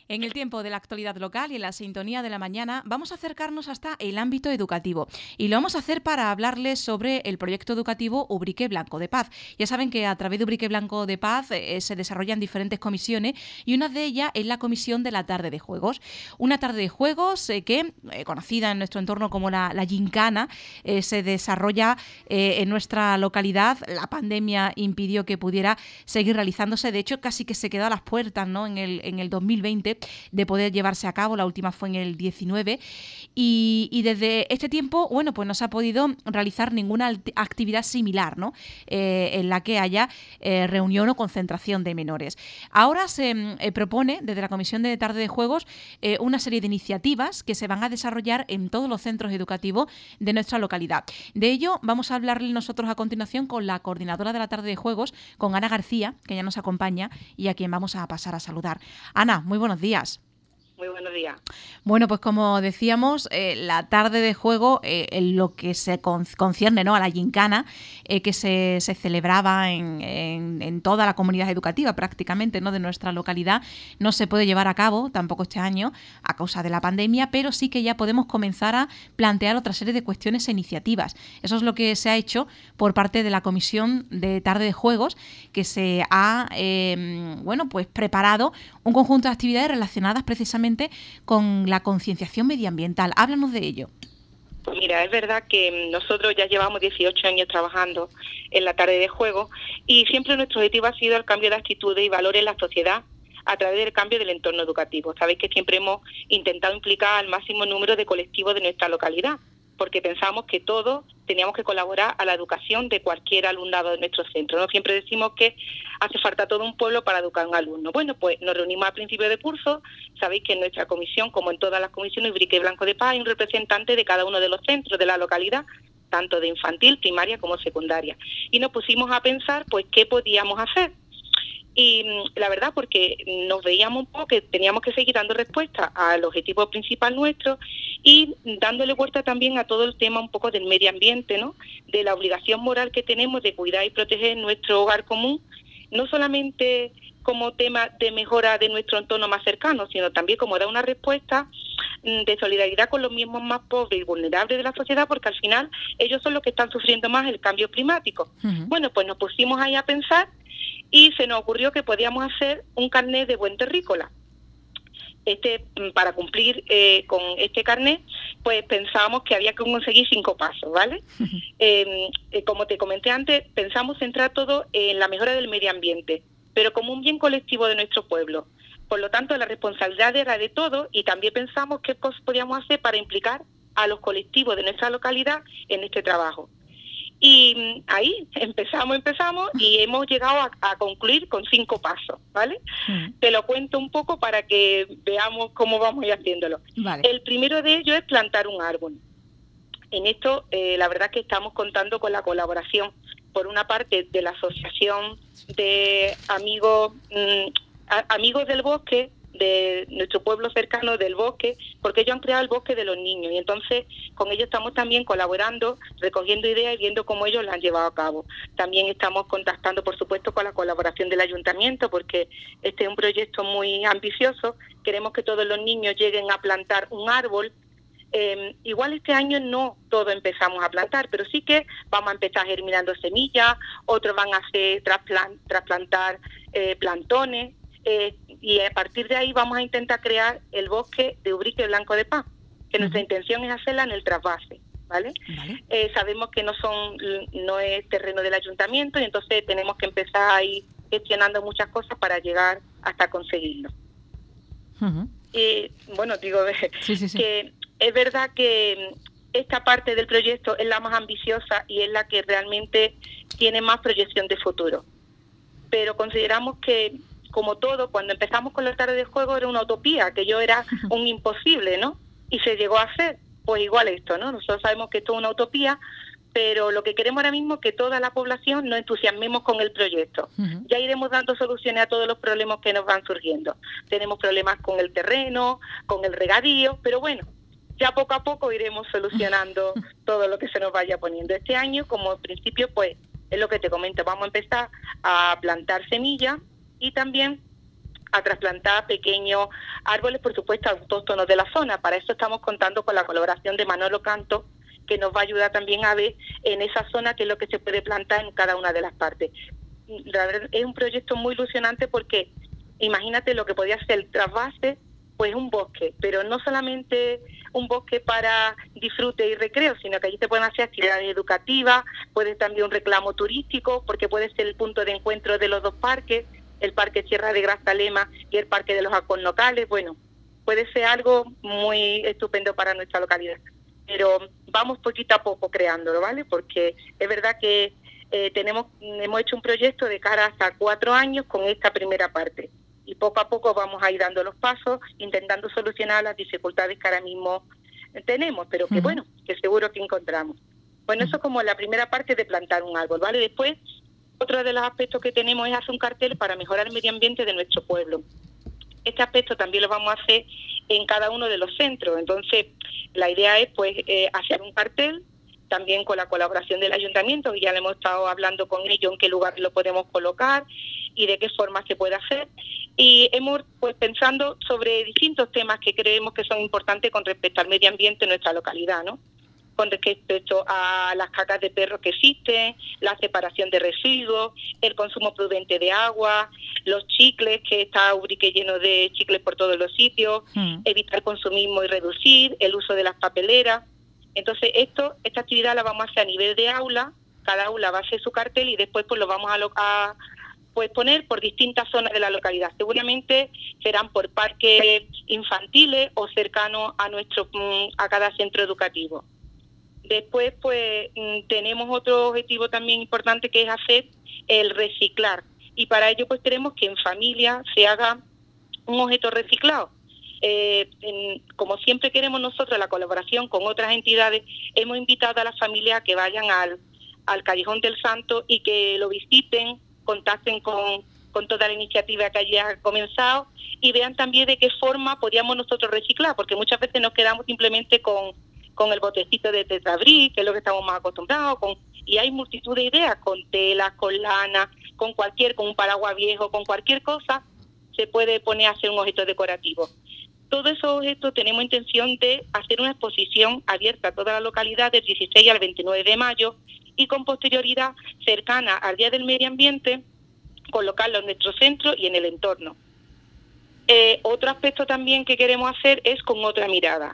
En el tiempo de la actualidad local y en la sintonía de la mañana vamos a acercarnos hasta el ámbito educativo y lo vamos a hacer para hablarles sobre el proyecto educativo Ubrique Blanco de Paz. Ya saben que a través de Ubrique Blanco de Paz se desarrollan diferentes comisiones y una de ellas es la comisión de la tarde de juegos. Una tarde de juegos que, conocida en nuestro entorno como la Gincana, se desarrolla en nuestra localidad. La pandemia impidió que pudiera seguir realizándose, de hecho casi que se quedó a las puertas, ¿no? en el 2020 de poder llevarse a cabo, la última fue en el 19 y desde este tiempo, bueno, pues no se ha podido realizar ninguna actividad similar, ¿no? En la que haya reunión o concentración de menores. Ahora se propone desde la Comisión de Tarde de Juegos una serie de iniciativas que se van a desarrollar en todos los centros educativos de nuestra localidad. De ello vamos a hablarle nosotros a continuación con la coordinadora de la Tarde de Juegos, con Ana García, que ya nos acompaña y a quien vamos a pasar a saludar. Ana, muy buenos días. Muy buenos días. Bueno, pues como decíamos, la tarde de juego, en lo que se concierne, ¿no?, a la gincana, que se celebraba en toda la comunidad educativa prácticamente, ¿no?, de nuestra localidad, no se puede llevar a cabo tampoco este año a causa de la pandemia, pero sí que ya podemos comenzar a plantear otra serie de cuestiones e iniciativas. Eso es lo que se ha hecho por parte de la Comisión de Tarde de Juegos, que se ha pues preparado un conjunto de actividades relacionadas precisamente con la concienciación medioambiental. Háblanos de ello. Pues mira, es verdad que nosotros ya llevamos 18 años trabajando en la tarde de juego y siempre nuestro objetivo ha sido el cambio de actitudes y valores en la sociedad a través del cambio del entorno educativo. Sabéis que siempre hemos intentado implicar al máximo número de colectivos de nuestra localidad, porque pensamos que todos teníamos que colaborar a la educación de cualquier alumnado de nuestro centro, ¿no? Siempre decimos que hace falta todo un pueblo para educar a un alumno. Bueno, pues nos reunimos a principio de curso. Sabéis que en nuestra comisión, como en todas las comisiones, Ubrique Blanco de Paz, hay un representante de cada uno de los centros de la localidad, tanto de infantil, primaria como secundaria. Y nos pusimos a pensar, pues, qué podíamos hacer. Y la verdad, porque nos veíamos un poco que teníamos que seguir dando respuesta al objetivo principal nuestro y dándole vuelta también a todo el tema un poco del medio ambiente, ¿no? De la obligación moral que tenemos de cuidar y proteger nuestro hogar común, no solamente como tema de mejora de nuestro entorno más cercano, sino también como dar una respuesta de solidaridad con los mismos más pobres y vulnerables de la sociedad, porque al final ellos son los que están sufriendo más el cambio climático. Uh-huh. Bueno, pues nos pusimos ahí a pensar y se nos ocurrió que podíamos hacer un carnet de buen terrícola. Para cumplir con este carnet, pues pensábamos que había que conseguir 5 pasos, ¿vale? Como te comenté antes, pensamos centrar todo en la mejora del medio ambiente, pero como un bien colectivo de nuestro pueblo. Por lo tanto, la responsabilidad era de todos y también pensamos qué cosas podíamos hacer para implicar a los colectivos de nuestra localidad en este trabajo. Y ahí empezamos y hemos llegado a concluir con 5 pasos, ¿vale? Te lo cuento un poco para que veamos cómo vamos a ir haciéndolo. Vale. El primero de ellos es plantar un árbol. En esto, la verdad que estamos contando con la colaboración, por una parte, de la Asociación de Amigos del Bosque, de nuestro pueblo cercano del bosque, porque ellos han creado el bosque de los niños y entonces con ellos estamos también colaborando, recogiendo ideas y viendo cómo ellos las han llevado a cabo. También estamos contactando, por supuesto, con la colaboración del ayuntamiento, porque este es un proyecto muy ambicioso. Queremos que todos los niños lleguen a plantar un árbol. Igual este año no todo empezamos a plantar, pero sí que vamos a empezar germinando semillas, otros van a hacer trasplantar plantones, y a partir de ahí vamos a intentar crear el bosque de Ubrique Blanco de Paz, que nuestra intención es hacerla en el trasvase, ¿vale? Sabemos que no es terreno del ayuntamiento y entonces tenemos que empezar a ir gestionando muchas cosas para llegar hasta conseguirlo. Uh-huh. Digo sí. Que es verdad que esta parte del proyecto es la más ambiciosa y es la que realmente tiene más proyección de futuro, pero consideramos que, como todo, cuando empezamos con la tarde de juego era una utopía, aquello era un imposible, ¿no? Y se llegó a hacer, pues igual esto, ¿no? Nosotros sabemos que esto es una utopía, pero lo que queremos ahora mismo es que toda la población nos entusiasmemos con el proyecto. Uh-huh. Ya iremos dando soluciones a todos los problemas que nos van surgiendo. Tenemos problemas con el terreno, con el regadío, pero bueno, ya poco a poco iremos solucionando todo lo que se nos vaya poniendo. Este año, como al principio, pues es lo que te comento, vamos a empezar a plantar semillas y también a trasplantar pequeños árboles, por supuesto, autóctonos de la zona. Para eso estamos contando con la colaboración de Manolo Canto, que nos va a ayudar también a ver en esa zona qué es lo que se puede plantar en cada una de las partes. La verdad, es un proyecto muy ilusionante porque imagínate lo que podía ser el trasvase, pues un bosque, pero no solamente un bosque para disfrute y recreo, sino que allí se pueden hacer actividades educativas, puede también un reclamo turístico, porque puede ser el punto de encuentro de los dos parques, el Parque Sierra de Grazalema y el Parque de los Acornocales. Bueno, puede ser algo muy estupendo para nuestra localidad. Pero vamos poquito a poco creándolo, ¿vale? Porque es verdad que hemos hecho un proyecto de cara hasta 4 años con esta primera parte. Y poco a poco vamos a ir dando los pasos, intentando solucionar las dificultades que ahora mismo tenemos, pero que bueno, que seguro que encontramos. Bueno, eso es como la primera parte de plantar un árbol, ¿vale? Después, otro de los aspectos que tenemos es hacer un cartel para mejorar el medio ambiente de nuestro pueblo. Este aspecto también lo vamos a hacer en cada uno de los centros. Entonces, la idea es pues hacer un cartel, también con la colaboración del ayuntamiento, que ya le hemos estado hablando con ellos en qué lugar lo podemos colocar y de qué forma se puede hacer. Y hemos pues pensando sobre distintos temas que creemos que son importantes con respecto al medio ambiente en nuestra localidad, ¿no? Con respecto a las cacas de perros que existen, la separación de residuos, el consumo prudente de agua, los chicles, que está Ubrique lleno de chicles por todos los sitios, evitar consumismo y reducir, el uso de las papeleras. Entonces esta actividad la vamos a hacer a nivel de aula, cada aula va a hacer su cartel y después pues lo vamos a pues poner por distintas zonas de la localidad. Seguramente serán por parques infantiles o cercanos a cada centro educativo. Después, pues, tenemos otro objetivo también importante, que es hacer el reciclar. Y para ello, pues, queremos que en familia se haga un objeto reciclado. Como siempre queremos nosotros la colaboración con otras entidades, hemos invitado a las familias a que vayan al Callejón del Santo y que lo visiten, contacten con toda la iniciativa que haya comenzado y vean también de qué forma podíamos nosotros reciclar, porque muchas veces nos quedamos simplemente con el botecito de tetrabric, que es lo que estamos más acostumbrados, y hay multitud de ideas, con telas, con lana, con un paraguas viejo, con cualquier cosa, se puede poner a hacer un objeto decorativo. Todos esos objetos tenemos intención de hacer una exposición abierta a toda la localidad del 16 al 29 de mayo y con posterioridad cercana al Día del Medio Ambiente, colocarlo en nuestro centro y en el entorno. Otro aspecto también que queremos hacer es con otra mirada.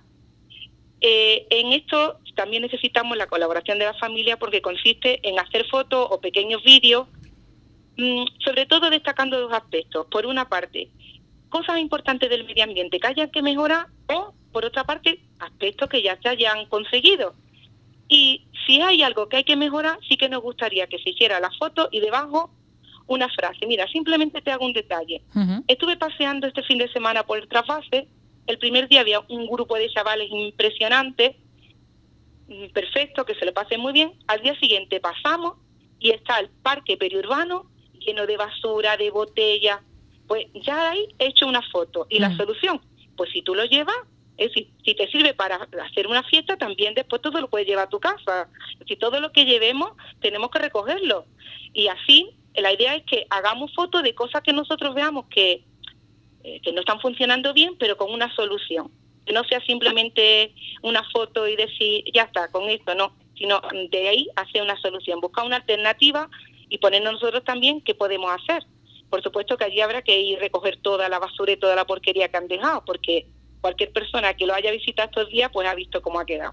En esto también necesitamos la colaboración de la familia porque consiste en hacer fotos o pequeños vídeos, sobre todo destacando 2 aspectos. Por una parte, cosas importantes del medio ambiente que haya que mejorar o, por otra parte, aspectos que ya se hayan conseguido. Y si hay algo que hay que mejorar, sí que nos gustaría que se hiciera la foto y debajo una frase. Mira, simplemente te hago un detalle. Estuve paseando este fin de semana por el trasvase. El primer día había un grupo de chavales impresionante, perfecto, que se lo pasen muy bien. Al día siguiente pasamos y está el parque periurbano lleno de basura, de botellas. Pues ya ahí he hecho una foto. ¿Y la solución? Pues si tú lo llevas, es decir, si te sirve para hacer una fiesta, también después tú lo puedes llevar a tu casa. Si todo lo que llevemos tenemos que recogerlo. Y así, la idea es que hagamos fotos de cosas que nosotros veamos que no están funcionando bien, pero con una solución. Que no sea simplemente una foto y decir, ya está, con esto, no. Sino de ahí hacer una solución, buscar una alternativa y ponernos nosotros también qué podemos hacer. Por supuesto que allí habrá que ir a recoger toda la basura y toda la porquería que han dejado, porque cualquier persona que lo haya visitado estos días, pues ha visto cómo ha quedado.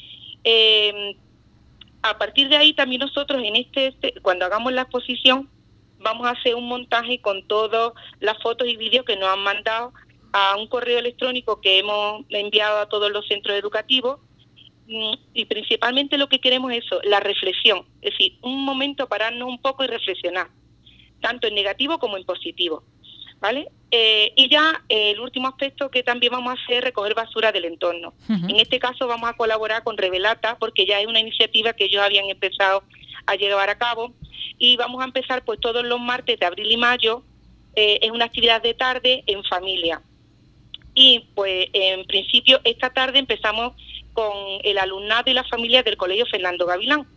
A partir de ahí también nosotros, cuando hagamos la exposición, vamos a hacer un montaje con todas las fotos y vídeos que nos han mandado a un correo electrónico que hemos enviado a todos los centros educativos, y principalmente lo que queremos es eso, la reflexión, es decir, un momento pararnos un poco y reflexionar, tanto en negativo como en positivo, ¿vale? Y ya el último aspecto que también vamos a hacer es recoger basura del entorno. En este caso vamos a colaborar con Revelata, porque ya es una iniciativa que ellos habían empezado a llevar a cabo, y vamos a empezar pues todos los martes de abril y mayo, es una actividad de tarde en familia. Y pues en principio esta tarde empezamos con el alumnado y la familia del Colegio Fernando Gavilán.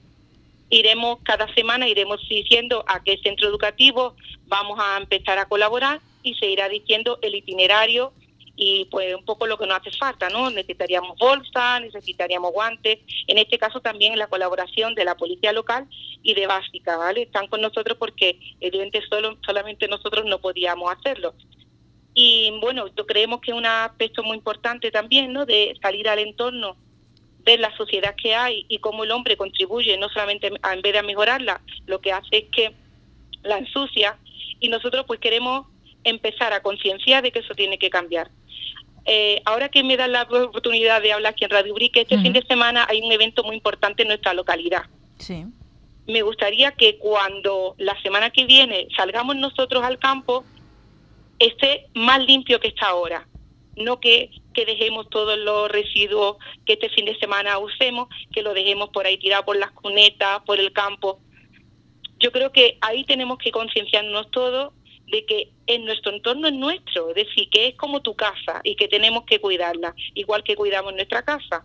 Cada semana iremos diciendo a qué centro educativo vamos a empezar a colaborar y se irá diciendo el itinerario y pues un poco lo que nos hace falta, ¿no? Necesitaríamos bolsas, necesitaríamos guantes, en este caso también la colaboración de la policía local y de Básica, ¿vale? Están con nosotros porque evidentemente solamente nosotros no podíamos hacerlo. Y bueno, yo creemos que es un aspecto muy importante también, ¿no? De salir al entorno, ver la sociedad que hay y cómo el hombre contribuye, no solamente en vez de mejorarla, lo que hace es que la ensucia, y nosotros pues queremos empezar a concienciar de que eso tiene que cambiar. Ahora que me dan la oportunidad de hablar aquí en Radio Ubrique, este fin de semana hay un evento muy importante en nuestra localidad. Sí. Me gustaría que cuando la semana que viene salgamos nosotros al campo, esté más limpio que está ahora. No que dejemos todos los residuos que este fin de semana usemos, que lo dejemos por ahí tirado por las cunetas, por el campo. Yo creo que ahí tenemos que concienciarnos todos de que en nuestro entorno es nuestro, es decir, que es como tu casa y que tenemos que cuidarla, igual que cuidamos nuestra casa.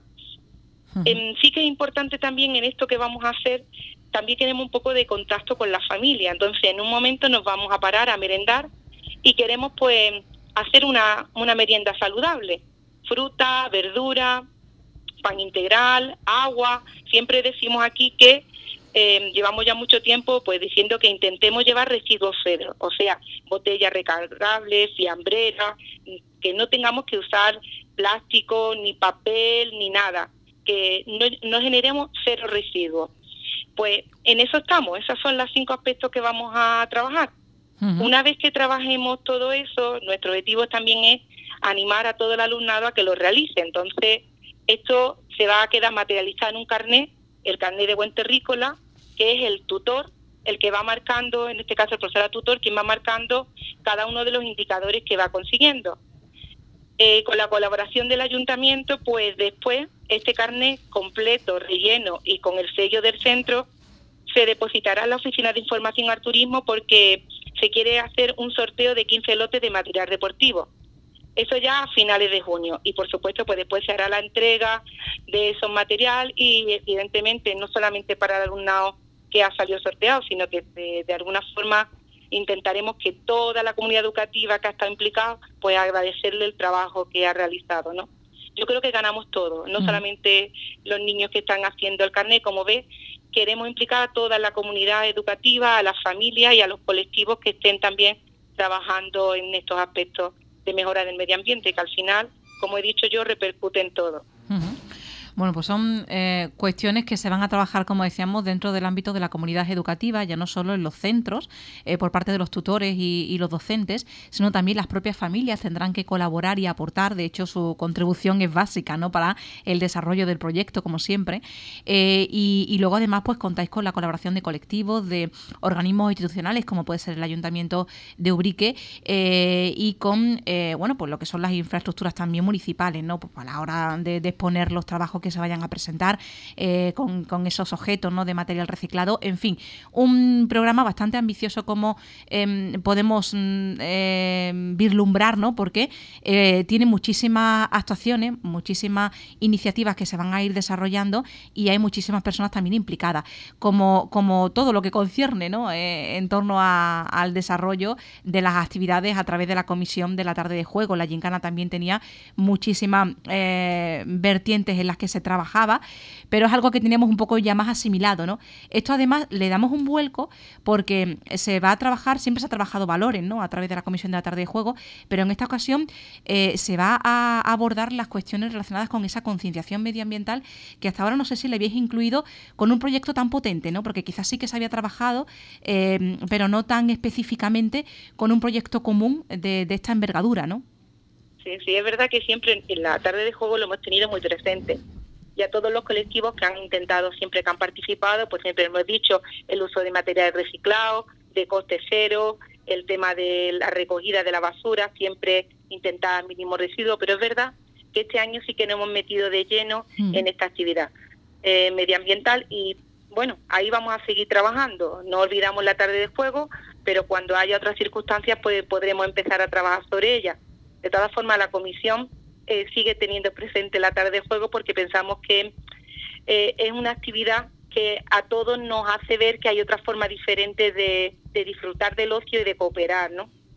Sí que es importante también en esto que vamos a hacer, también tenemos un poco de contacto con la familia, entonces en un momento nos vamos a parar a merendar y queremos pues hacer una merienda saludable, fruta, verdura, pan integral, agua. Siempre decimos aquí que llevamos ya mucho tiempo pues diciendo que intentemos llevar residuos cero, o sea, botellas recargables, fiambreras, que no tengamos que usar plástico, ni papel, ni nada, que no generemos cero residuos. Pues en eso estamos, esos son los 5 aspectos que vamos a trabajar. Una vez que trabajemos todo eso, nuestro objetivo también es animar a todo el alumnado a que lo realice. Entonces, esto se va a quedar materializado en un carnet, el carnet de buen terrícola, que es el tutor, el que va marcando, en este caso el profesor tutor, quien va marcando cada uno de los indicadores que va consiguiendo. Con la colaboración del ayuntamiento, pues después este carnet completo, relleno y con el sello del centro, se depositará en la Oficina de Información al Turismo porque se quiere hacer un sorteo de 15 lotes de material deportivo. Eso ya a finales de junio y por supuesto pues después se hará la entrega de esos material y evidentemente no solamente para el alumnado que ha salido sorteado, sino que de alguna forma intentaremos que toda la comunidad educativa que ha estado implicada pues agradecerle el trabajo que ha realizado, ¿no? Yo creo que ganamos todos, no solamente los niños que están haciendo el carnet, como ves, queremos implicar a toda la comunidad educativa, a las familias y a los colectivos que estén también trabajando en estos aspectos de mejora del medio ambiente, que al final, como he dicho yo, repercute en todo. Bueno, pues son cuestiones que se van a trabajar, como decíamos, dentro del ámbito de la comunidad educativa, ya no solo en los centros, por parte de los tutores y los docentes, sino también las propias familias tendrán que colaborar y aportar. De hecho, su contribución es básica, ¿no?, para el desarrollo del proyecto, como siempre. Y luego, además, pues contáis con la colaboración de colectivos, de organismos institucionales, como puede ser el Ayuntamiento de Ubrique, y con bueno, pues lo que son las infraestructuras también municipales, ¿no?, pues a la hora de exponer los trabajos que se vayan a presentar con esos objetos, ¿no?, de material reciclado. En fin, un programa bastante ambicioso como podemos vislumbrar, ¿no?, porque tiene muchísimas actuaciones, muchísimas iniciativas que se van a ir desarrollando y hay muchísimas personas también implicadas, como todo lo que concierne, ¿no?, en torno al desarrollo de las actividades a través de la comisión de la tarde de juego. La gincana también tenía muchísimas vertientes en las que se trabajaba, pero es algo que teníamos un poco ya más asimilado, ¿no? Esto además le damos un vuelco porque se va a trabajar, siempre se ha trabajado valores, ¿no?, a través de la comisión de la tarde de juego, pero en esta ocasión se va a abordar las cuestiones relacionadas con esa concienciación medioambiental que hasta ahora no sé si le habéis incluido con un proyecto tan potente, ¿no?, porque quizás sí que se había trabajado, pero no tan específicamente con un proyecto común de esta envergadura, ¿no? Sí, es verdad que siempre en la tarde de juego lo hemos tenido muy presente. Y a todos los colectivos que han intentado, siempre que han participado, pues siempre hemos dicho el uso de materiales reciclados, de coste cero, el tema de la recogida de la basura, siempre intentar mínimo residuo, pero es verdad que este año sí que nos hemos metido de lleno en esta actividad medioambiental y bueno, ahí vamos a seguir trabajando. No olvidamos la tarde de juego, pero cuando haya otras circunstancias pues podremos empezar a trabajar sobre ella. De todas formas, la comisión sigue teniendo presente la tarde de juego porque pensamos que es una actividad que a todos nos hace ver que hay otra forma diferente de disfrutar del ocio y de cooperar, ¿no?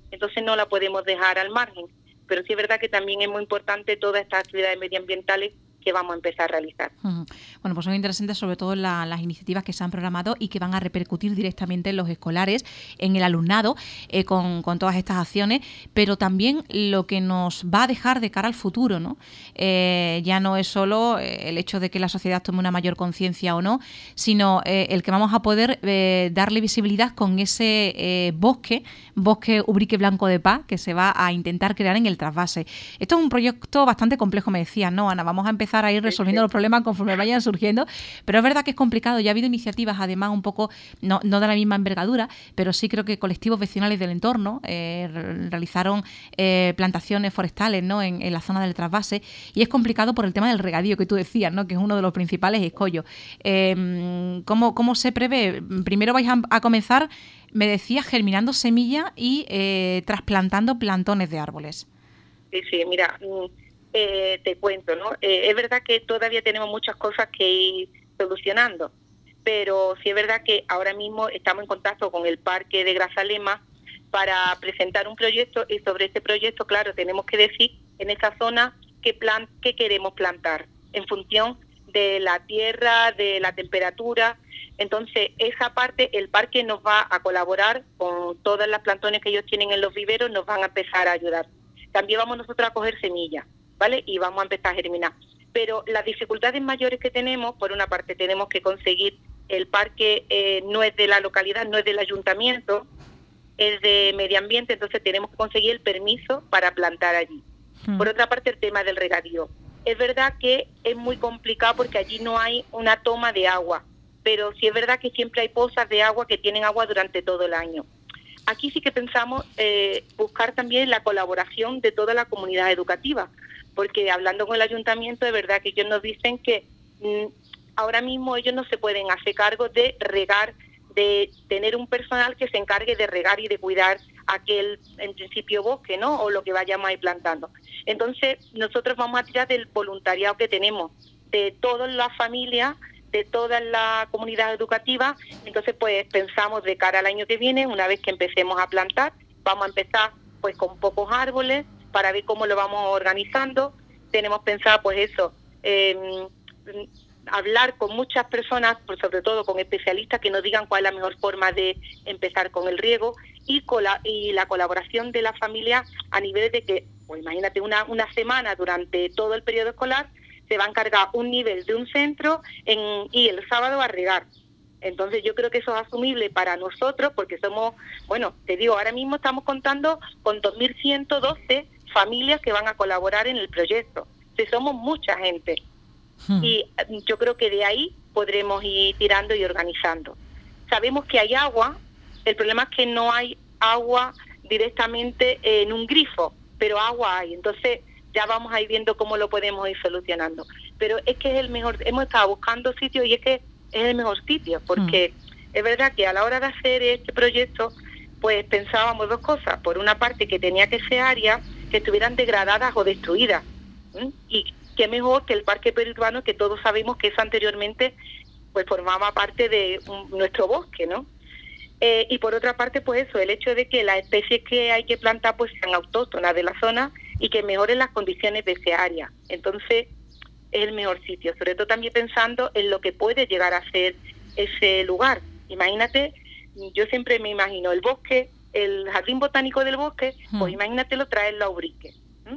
entonces no la podemos dejar al margen. Pero sí es verdad que también es muy importante todas estas actividades medioambientales que vamos a empezar a realizar. Bueno, pues son interesantes sobre todo las iniciativas que se han programado y que van a repercutir directamente en los escolares, en el alumnado, con todas estas acciones, pero también lo que nos va a dejar de cara al futuro, ¿no? Ya no es solo el hecho de que la sociedad tome una mayor conciencia o no, sino el que vamos a poder darle visibilidad con ese bosque Ubrique Blanco de Paz, que se va a intentar crear en el trasvase. Esto es un proyecto bastante complejo, me decías, ¿no, Ana? Vamos a empezar a ir resolviendo los problemas conforme vayan surgiendo, pero es verdad que es complicado. Ya ha habido iniciativas, además, un poco, no de la misma envergadura, pero sí creo que colectivos vecinales del entorno realizaron plantaciones forestales, ¿no?, en la zona del trasvase, y es complicado por el tema del regadío que tú decías, ¿no?, que es uno de los principales escollos. ¿Cómo se prevé? Primero vais a comenzar, me decías, germinando semillas y trasplantando plantones de árboles. Sí, mira, te cuento, ¿no? Es verdad que todavía tenemos muchas cosas que ir solucionando, pero sí es verdad que ahora mismo estamos en contacto con el Parque de Grazalema para presentar un proyecto, y sobre este proyecto, claro, tenemos que decir en esa zona qué queremos plantar en función de la tierra, de la temperatura. Entonces, esa parte, el parque nos va a colaborar con todas las plantones que ellos tienen en los viveros, nos van a empezar a ayudar. También vamos nosotros a coger semillas, ¿vale? Y vamos a empezar a germinar. Pero las dificultades mayores que tenemos, por una parte tenemos que conseguir, el parque no es de la localidad, no es del ayuntamiento, es de medio ambiente, entonces tenemos que conseguir el permiso para plantar allí. Por otra parte, el tema del regadío. Es verdad que es muy complicado porque allí no hay una toma de agua, pero sí es verdad que siempre hay pozas de agua que tienen agua durante todo el año. Aquí sí que pensamos buscar también la colaboración de toda la comunidad educativa, porque hablando con el ayuntamiento, es verdad que ellos nos dicen que ahora mismo ellos no se pueden hacer cargo de regar, de tener un personal que se encargue de regar y de cuidar aquel, en principio, bosque, ¿no?, o lo que vayamos a ir plantando. Entonces, nosotros vamos a tirar del voluntariado que tenemos, de todas las familias, de toda la comunidad educativa. Entonces, pues pensamos de cara al año que viene, una vez que empecemos a plantar, vamos a empezar pues con pocos árboles para ver cómo lo vamos organizando. Tenemos pensado pues eso, hablar con muchas personas, pues sobre todo con especialistas que nos digan cuál es la mejor forma de empezar con el riego, y la colaboración de la familia a nivel de que, pues imagínate, una semana durante todo el periodo escolar se va a encargar un nivel de un centro y el sábado a regar. Entonces yo creo que eso es asumible para nosotros, porque somos, bueno, te digo, ahora mismo estamos contando con 2.112 familias que van a colaborar en el proyecto. Entonces somos mucha gente. Y yo creo que de ahí podremos ir tirando y organizando. Sabemos que hay agua, el problema es que no hay agua directamente en un grifo, pero agua hay. Entonces ya vamos a ir viendo cómo lo podemos ir solucionando. Pero es que es el mejor, hemos estado buscando sitios y es que es el mejor sitio, porque es verdad que a la hora de hacer este proyecto, pues pensábamos dos cosas. Por una parte, que tenía que ser áreas que estuvieran degradadas o destruidas. Y qué mejor que el parque periurbano, que todos sabemos que eso anteriormente pues formaba parte de nuestro bosque, ¿no? Y por otra parte, pues eso, el hecho de que las especies que hay que plantar pues sean autóctonas de la zona y que mejoren las condiciones de ese área. Entonces, es el mejor sitio, sobre todo también pensando en lo que puede llegar a ser ese lugar. Imagínate, yo siempre me imagino el bosque, el jardín botánico del bosque, pues imagínatelo traerlo a Ubrique.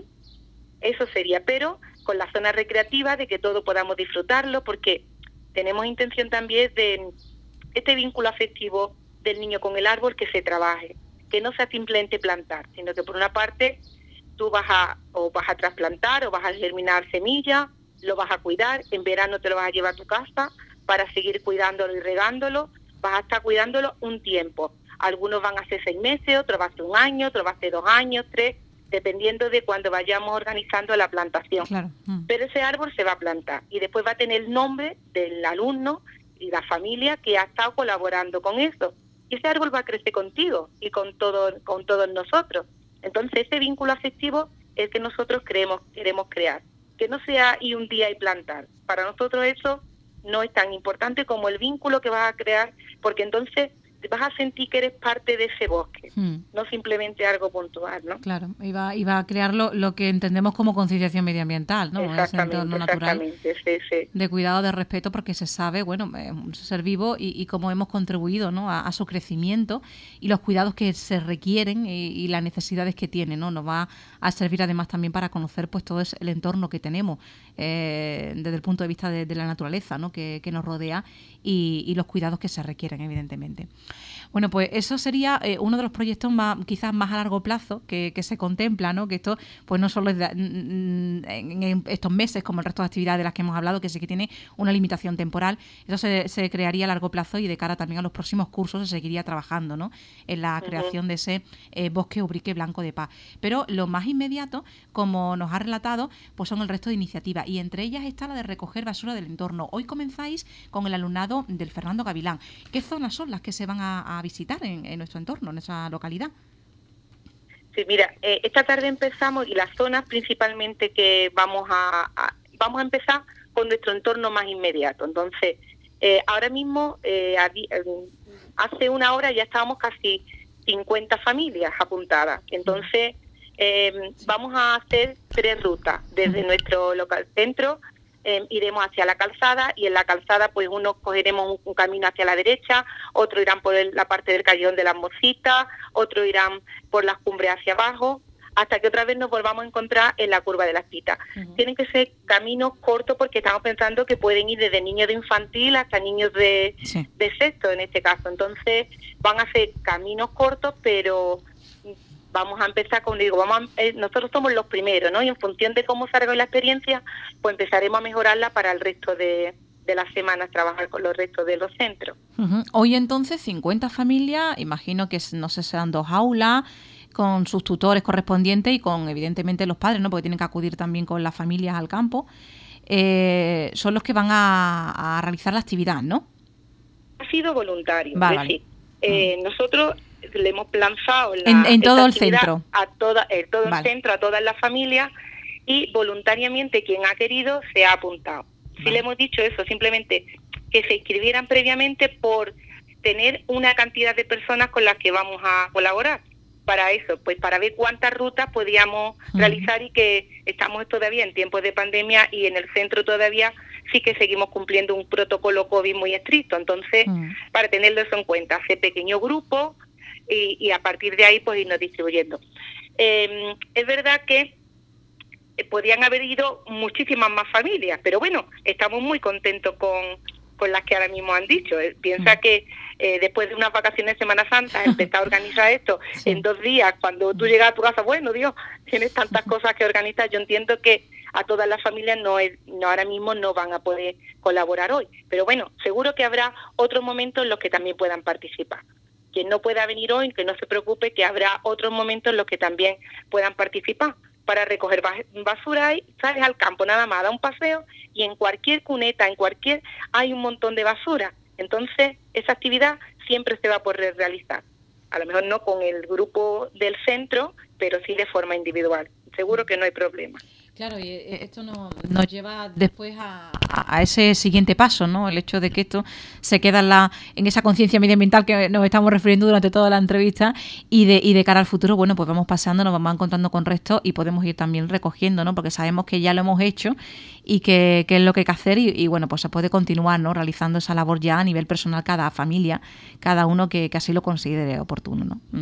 Eso sería, pero con la zona recreativa, de que todos podamos disfrutarlo, porque tenemos intención también de este vínculo afectivo del niño con el árbol, que se trabaje, que no sea simplemente plantar, sino que por una parte tú vas a trasplantar o vas a germinar semillas, lo vas a cuidar, en verano te lo vas a llevar a tu casa para seguir cuidándolo y regándolo, vas a estar cuidándolo un tiempo. Algunos van a ser 6 meses, otros va a ser 1 año, otros va a ser 2 años, 3, dependiendo de cuando vayamos organizando la plantación. Claro. Pero ese árbol se va a plantar y después va a tener el nombre del alumno y la familia que ha estado colaborando con eso. Y ese árbol va a crecer contigo y con todos nosotros. Entonces ese vínculo afectivo es el que nosotros queremos crear. Que no sea ir un día y plantar. Para nosotros eso no es tan importante como el vínculo que vas a crear, porque entonces vas a sentir que eres parte de ese bosque, no simplemente algo puntual, ¿no? Claro, iba a crear lo que entendemos como concienciación medioambiental, ¿no? Ese entorno natural sí. De cuidado, de respeto, porque se sabe, bueno, es un ser vivo y cómo hemos contribuido, ¿no? a su crecimiento y los cuidados que se requieren y las necesidades que tiene, ¿no? Nos va a servir además también para conocer pues todo el entorno que tenemos desde el punto de vista de la naturaleza, ¿no? que nos rodea y los cuidados que se requieren, evidentemente. Bueno, pues eso sería uno de los proyectos quizás más a largo plazo que se contempla, ¿no? Que esto pues no solo es en estos meses como el resto de actividades de las que hemos hablado, que sí que tiene una limitación temporal. Eso se crearía a largo plazo y de cara también a los próximos cursos se seguiría trabajando, ¿no? En la creación de ese bosque Ubrique Blanco de Paz. Pero lo más inmediato, como nos ha relatado, pues son el resto de iniciativas y entre ellas está la de recoger basura del entorno. Hoy comenzáis con el alumnado del Fernando Gavilán. ¿Qué zonas son las que se van a visitar en nuestro entorno, en nuestra localidad? Sí, mira, esta tarde empezamos y las zonas principalmente que vamos a empezar con nuestro entorno más inmediato. Entonces, ahora mismo, hace una hora ya estábamos casi 50 familias apuntadas. Entonces, vamos a hacer 3 rutas. Desde nuestro local centro iremos hacia la calzada y en la calzada pues unos cogeremos un camino hacia la derecha, otros irán por la parte del Callejón de las Mocitas, otros irán por las cumbres hacia abajo, hasta que otra vez nos volvamos a encontrar en la curva de las Pitas. Tienen que ser caminos cortos porque estamos pensando que pueden ir desde niños de infantil hasta niños de sexto en este caso. Entonces van a ser caminos cortos, pero vamos a empezar, como digo, nosotros somos los primeros, ¿no? Y en función de cómo salga la experiencia, pues empezaremos a mejorarla para el resto de las semanas, trabajar con los restos de los centros. Hoy entonces 50 familias, imagino que no sé, serán 2 aulas, con sus tutores correspondientes y con evidentemente los padres, ¿no? Porque tienen que acudir también con las familias al campo. Son los que van a realizar la actividad, ¿no? Ha sido voluntario, es decir, nosotros le hemos lanzado en todo el centro a el centro, a todas las familias, y voluntariamente quien ha querido se ha apuntado. Sí le hemos dicho eso, simplemente que se inscribieran previamente por tener una cantidad de personas con las que vamos a colaborar. Para eso, pues para ver cuántas rutas podíamos realizar y que estamos todavía en tiempos de pandemia y en el centro todavía sí que seguimos cumpliendo un protocolo COVID muy estricto. Entonces, para tenerlo eso en cuenta, hacer pequeños grupos y a partir de ahí pues irnos distribuyendo. Es verdad que podían haber ido muchísimas más familias, pero bueno, estamos muy contentos con las que ahora mismo han dicho. Piensa que después de unas vacaciones de Semana Santa, empezar a organizar esto en 2 días, cuando tú llegas a tu casa, bueno, Dios, tienes tantas cosas que organizar. Yo entiendo que a todas las familias ahora mismo no van a poder colaborar hoy, pero bueno, seguro que habrá otros momentos en los que también puedan participar. Quien no pueda venir hoy, que no se preocupe, que habrá otros momentos en los que también puedan participar. Para recoger basura, sales al campo nada más, da un paseo y en cualquier cuneta, hay un montón de basura. Entonces, esa actividad siempre se va a poder realizar. A lo mejor no con el grupo del centro, pero sí de forma individual. Seguro que no hay problema. Claro, y esto nos lleva después a ese siguiente paso, ¿no? El hecho de que esto se queda en esa conciencia medioambiental que nos estamos refiriendo durante toda la entrevista y de cara al futuro, bueno, pues vamos pasando, nos vamos encontrando con restos y podemos ir también recogiendo, ¿no? Porque sabemos que ya lo hemos hecho y que es lo que hay que hacer y bueno, pues se puede continuar, ¿no? Realizando esa labor ya a nivel personal, cada familia, cada uno que así lo considere oportuno, ¿no?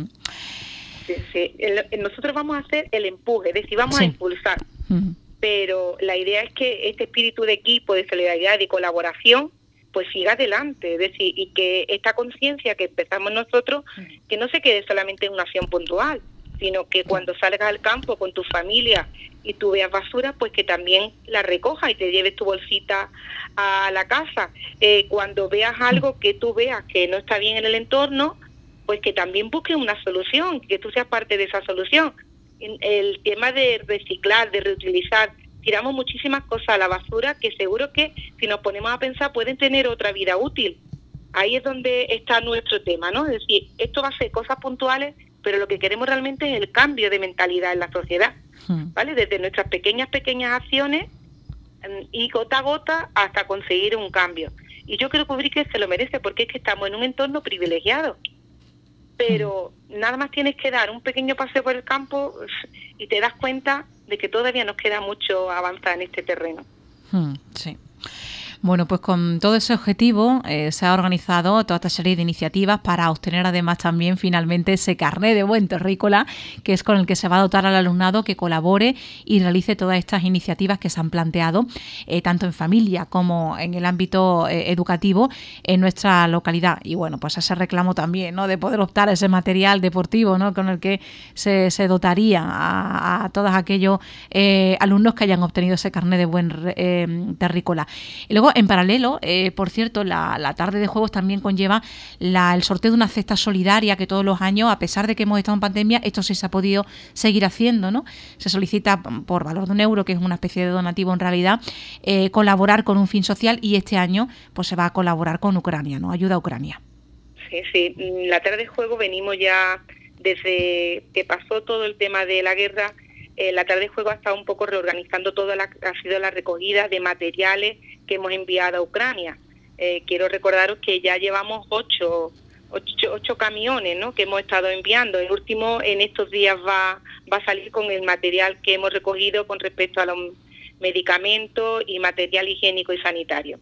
Sí. Nosotros vamos a hacer el empuje, es decir, vamos a impulsar. Pero la idea es que este espíritu de equipo, de solidaridad y colaboración, pues siga adelante, es decir, y que esta conciencia que empezamos nosotros, que no se quede solamente en una acción puntual, sino que cuando salgas al campo con tu familia y tú veas basura, pues que también la recojas y te lleves tu bolsita a la casa. Cuando veas algo que tú veas que no está bien en el entorno, pues que también busques una solución, que tú seas parte de esa solución. El tema de reciclar, de reutilizar, tiramos muchísimas cosas a la basura que seguro que si nos ponemos a pensar pueden tener otra vida útil. Ahí es donde está nuestro tema, ¿no? Es decir, esto va a ser cosas puntuales, pero lo que queremos realmente es el cambio de mentalidad en la sociedad, ¿vale? Desde nuestras pequeñas acciones y gota a gota hasta conseguir un cambio. Y yo creo que Ubrique se lo merece, porque es que estamos en un entorno privilegiado. Pero nada más tienes que dar un pequeño paseo por el campo y te das cuenta de que todavía nos queda mucho avanzar en este terreno. Sí. Bueno, pues con todo ese objetivo se ha organizado toda esta serie de iniciativas para obtener además también finalmente ese carné de buen terrícola, que es con el que se va a dotar al alumnado que colabore y realice todas estas iniciativas que se han planteado, tanto en familia como en el ámbito educativo en nuestra localidad. Y bueno, pues ese reclamo también, ¿no?, de poder optar a ese material deportivo, ¿no?, con el que se dotaría a todos aquellos alumnos que hayan obtenido ese carné de buen terrícola. Y luego, en paralelo, por cierto, la tarde de juegos también conlleva el sorteo de una cesta solidaria que todos los años, a pesar de que hemos estado en pandemia, esto sí se ha podido seguir haciendo, ¿no? Se solicita por valor de €1, que es una especie de donativo en realidad, colaborar con un fin social, y este año pues se va a colaborar con Ucrania, ¿no? Ayuda a Ucrania. Sí. La tarde de juego venimos ya desde que pasó todo el tema de la guerra. La tarde de juego ha estado un poco reorganizando ha sido la recogida de materiales que hemos enviado a Ucrania. Quiero recordaros que ya llevamos ocho camiones, ¿no?, que hemos estado enviando. El último en estos días va a salir con el material que hemos recogido con respecto a los medicamentos y material higiénico y sanitario.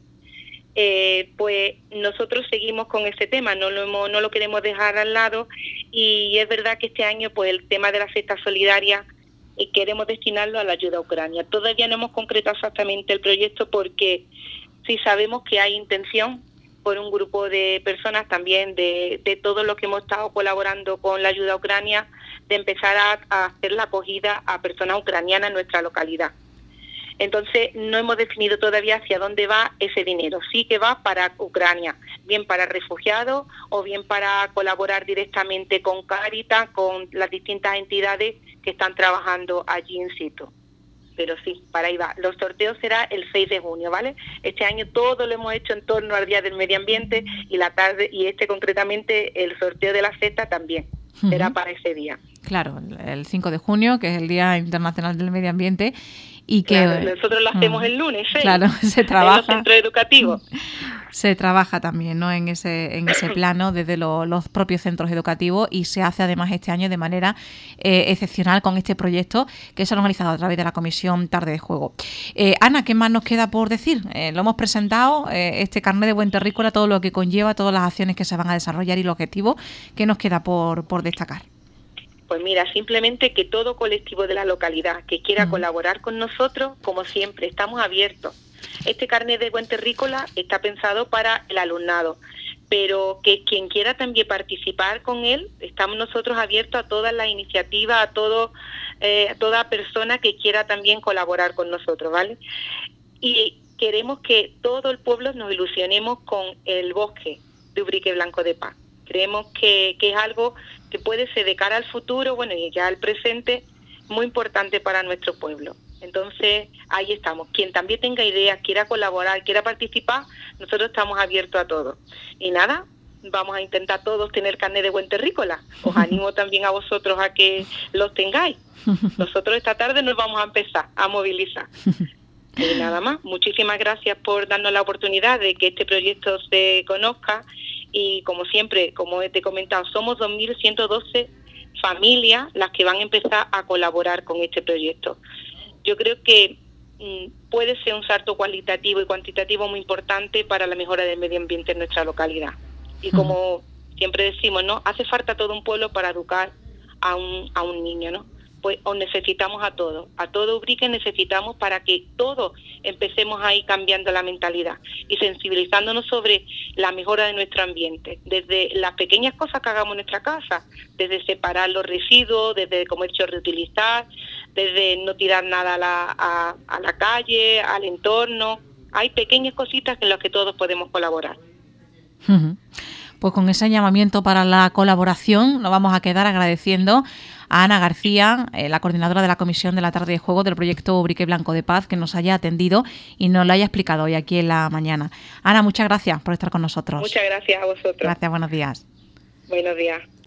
Pues nosotros seguimos con este tema, no lo queremos dejar al lado, y es verdad que este año pues el tema de la cesta solidaria queremos destinarlo a la ayuda a Ucrania. Todavía no hemos concretado exactamente el proyecto, porque sí sabemos que hay intención por un grupo de personas también de todos los que hemos estado colaborando con la ayuda a Ucrania, de empezar a hacer la acogida a personas ucranianas en nuestra localidad. Entonces no hemos definido todavía hacia dónde va ese dinero. Sí que va para Ucrania, bien para refugiados o bien para colaborar directamente con Cáritas, con las distintas entidades que están trabajando allí in situ. Pero sí, para ahí va. Los sorteos será el 6 de junio, ¿vale? Este año todo lo hemos hecho en torno al Día del Medio Ambiente, y la tarde, y concretamente el sorteo de la cesta también será para ese día. Claro, el 5 de junio, que es el Día Internacional del Medio Ambiente. Y que nosotros lo hacemos el lunes, ¿eh? Claro, se trabaja. En los centros educativos. Se trabaja también, ¿no?, en ese plano desde los propios centros educativos, y se hace además este año de manera excepcional con este proyecto que se ha organizado a través de la Comisión Tarde de Juego. Ana, ¿qué más nos queda por decir? Lo hemos presentado, este carnet de buen terrícola, todo lo que conlleva, todas las acciones que se van a desarrollar y el objetivo. ¿Qué nos queda por destacar? Pues mira, simplemente que todo colectivo de la localidad que quiera colaborar con nosotros, como siempre, estamos abiertos. Este carnet de buen terrícola está pensado para el alumnado, pero que quien quiera también participar con él, estamos nosotros abiertos a todas las iniciativas, a toda persona que quiera también colaborar con nosotros, ¿vale? Y queremos que todo el pueblo nos ilusionemos con el bosque de Ubrique Blanco de Paz. Creemos que es algo que puede ser de cara al futuro, bueno, y ya al presente, muy importante para nuestro pueblo. Entonces, ahí estamos. Quien también tenga ideas, quiera colaborar, quiera participar, nosotros estamos abiertos a todo. Y nada, vamos a intentar todos tener carnet de buen terrícola. Os animo también a vosotros a que los tengáis. Nosotros esta tarde nos vamos a empezar a movilizar. Y nada más, muchísimas gracias por darnos la oportunidad de que este proyecto se conozca. Y como siempre, como te he comentado, somos 2.112 familias las que van a empezar a colaborar con este proyecto. Yo creo que puede ser un salto cualitativo y cuantitativo muy importante para la mejora del medio ambiente en nuestra localidad. Y como siempre decimos, ¿no?, hace falta todo un pueblo para educar a un niño, ¿no? Pues os necesitamos a todo Ubrique necesitamos para que todos empecemos a ir cambiando la mentalidad y sensibilizándonos sobre la mejora de nuestro ambiente, desde las pequeñas cosas que hagamos en nuestra casa, desde separar los residuos, desde el comercio reutilizar, desde no tirar nada a la calle, al entorno. Hay pequeñas cositas en las que todos podemos colaborar. Pues con ese llamamiento para la colaboración nos vamos a quedar agradeciendo a Ana García, la coordinadora de la Comisión de la Tarde de Juego del proyecto Ubrique Blanco de Paz, que nos haya atendido y nos lo haya explicado hoy aquí en la mañana. Ana, muchas gracias por estar con nosotros. Muchas gracias a vosotros. Gracias, buenos días. Buenos días.